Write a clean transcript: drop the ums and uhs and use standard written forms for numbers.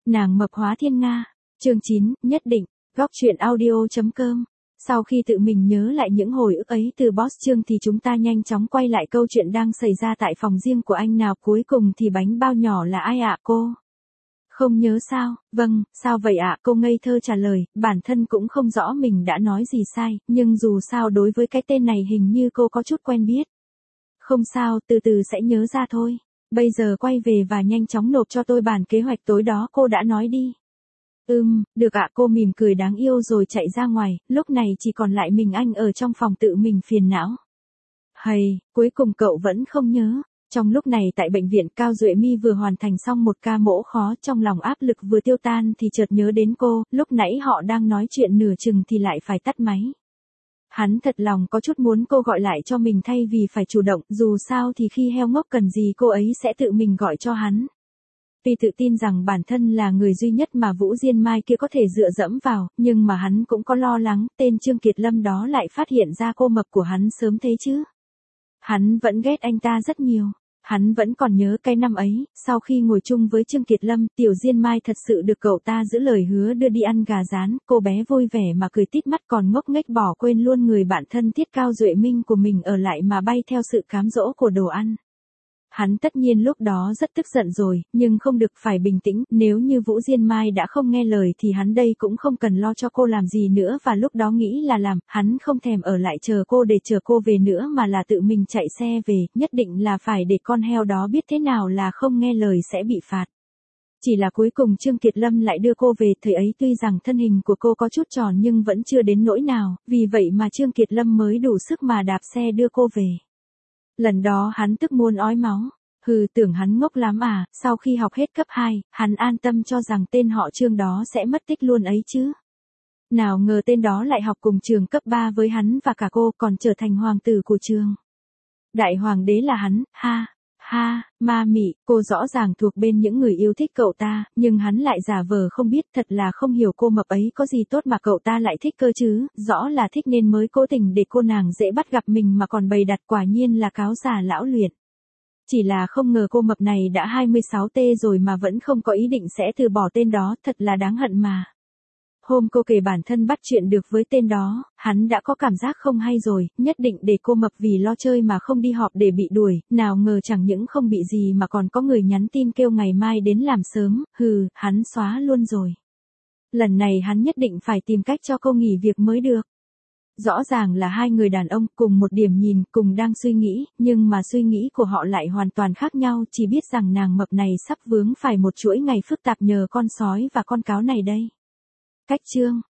Nàng mập hóa thiên Nga. Chương 9, nhất định. Góc truyện audio.com. Sau khi tự mình nhớ lại những hồi ức ấy từ boss Trương thì chúng ta nhanh chóng quay lại câu chuyện đang xảy ra tại phòng riêng của anh nào. Cuối cùng thì bánh bao nhỏ là ai ạ cô? Không nhớ sao? Vâng, sao vậy ạ? Cô ngây thơ trả lời, bản thân cũng không rõ mình đã nói gì sai, nhưng dù sao đối với cái tên này hình như cô có chút quen biết. Không sao, từ từ sẽ nhớ ra thôi. Bây giờ quay về và nhanh chóng nộp cho tôi bản kế hoạch tối đó cô đã nói đi. Được ạ. Cô mỉm cười đáng yêu rồi chạy ra ngoài, lúc này chỉ còn lại mình anh ở trong phòng tự mình phiền não. Hay, cuối cùng cậu vẫn không nhớ. Trong lúc này tại bệnh viện Cao Duệ Mi vừa hoàn thành xong một ca mổ khó, trong lòng áp lực vừa tiêu tan thì chợt nhớ đến cô, lúc nãy họ đang nói chuyện nửa chừng thì lại phải tắt máy. Hắn thật lòng có chút muốn cô gọi lại cho mình thay vì phải chủ động, dù sao thì khi heo ngốc cần gì cô ấy sẽ tự mình gọi cho hắn. Tuy tự tin rằng bản thân là người duy nhất mà Vũ Diên Mai kia có thể dựa dẫm vào, nhưng mà hắn cũng có lo lắng, tên Trương Kiệt Lâm đó lại phát hiện ra cô mập của hắn sớm thế chứ. Hắn vẫn ghét anh ta rất nhiều. Hắn vẫn còn nhớ cái năm ấy, sau khi ngồi chung với Trương Kiệt Lâm, Tiểu Diên Mai thật sự được cậu ta giữ lời hứa đưa đi ăn gà rán, cô bé vui vẻ mà cười tít mắt còn ngốc nghếch bỏ quên luôn người bạn thân thiết Cao Duệ Minh của mình ở lại mà bay theo sự cám dỗ của đồ ăn. Hắn tất nhiên lúc đó rất tức giận rồi, nhưng không được phải bình tĩnh, nếu như Vũ Diên Mai đã không nghe lời thì hắn đây cũng không cần lo cho cô làm gì nữa và lúc đó nghĩ là làm, hắn không thèm ở lại chờ cô để chờ cô về nữa mà là tự mình chạy xe về, nhất định là phải để con heo đó biết thế nào là không nghe lời sẽ bị phạt. Chỉ là cuối cùng Trương Kiệt Lâm lại đưa cô về, thời ấy tuy rằng thân hình của cô có chút tròn nhưng vẫn chưa đến nỗi nào, vì vậy mà Trương Kiệt Lâm mới đủ sức mà đạp xe đưa cô về. Lần đó hắn tức muốn ói máu. Tưởng hắn ngốc lắm à, sau khi học hết cấp 2, hắn an tâm cho rằng tên họ Trương đó sẽ mất tích luôn ấy chứ. Nào ngờ tên đó lại học cùng trường cấp 3 với hắn và cả cô còn trở thành hoàng tử của trường. Đại hoàng đế là hắn, ma mị, cô rõ ràng thuộc bên những người yêu thích cậu ta, nhưng hắn lại giả vờ không biết, thật là không hiểu cô mập ấy có gì tốt mà cậu ta lại thích cơ chứ, rõ là thích nên mới cố tình để cô nàng dễ bắt gặp mình mà còn bày đặt, quả nhiên là cáo già lão luyện. Chỉ là không ngờ cô mập này đã 26T rồi mà vẫn không có ý định sẽ từ bỏ tên đó, thật là đáng hận mà. Hôm cô kể bản thân bắt chuyện được với tên đó, hắn đã có cảm giác không hay rồi, nhất định để cô mập vì lo chơi mà không đi họp để bị đuổi, nào ngờ chẳng những không bị gì mà còn có người nhắn tin kêu ngày mai đến làm sớm, hắn xóa luôn rồi. Lần này hắn nhất định phải tìm cách cho cô nghỉ việc mới được. Rõ ràng là hai người đàn ông cùng một điểm nhìn, cùng đang suy nghĩ, nhưng mà suy nghĩ của họ lại hoàn toàn khác nhau, chỉ biết rằng nàng mập này sắp vướng phải một chuỗi ngày phức tạp nhờ con sói và con cáo này đây. Cách chương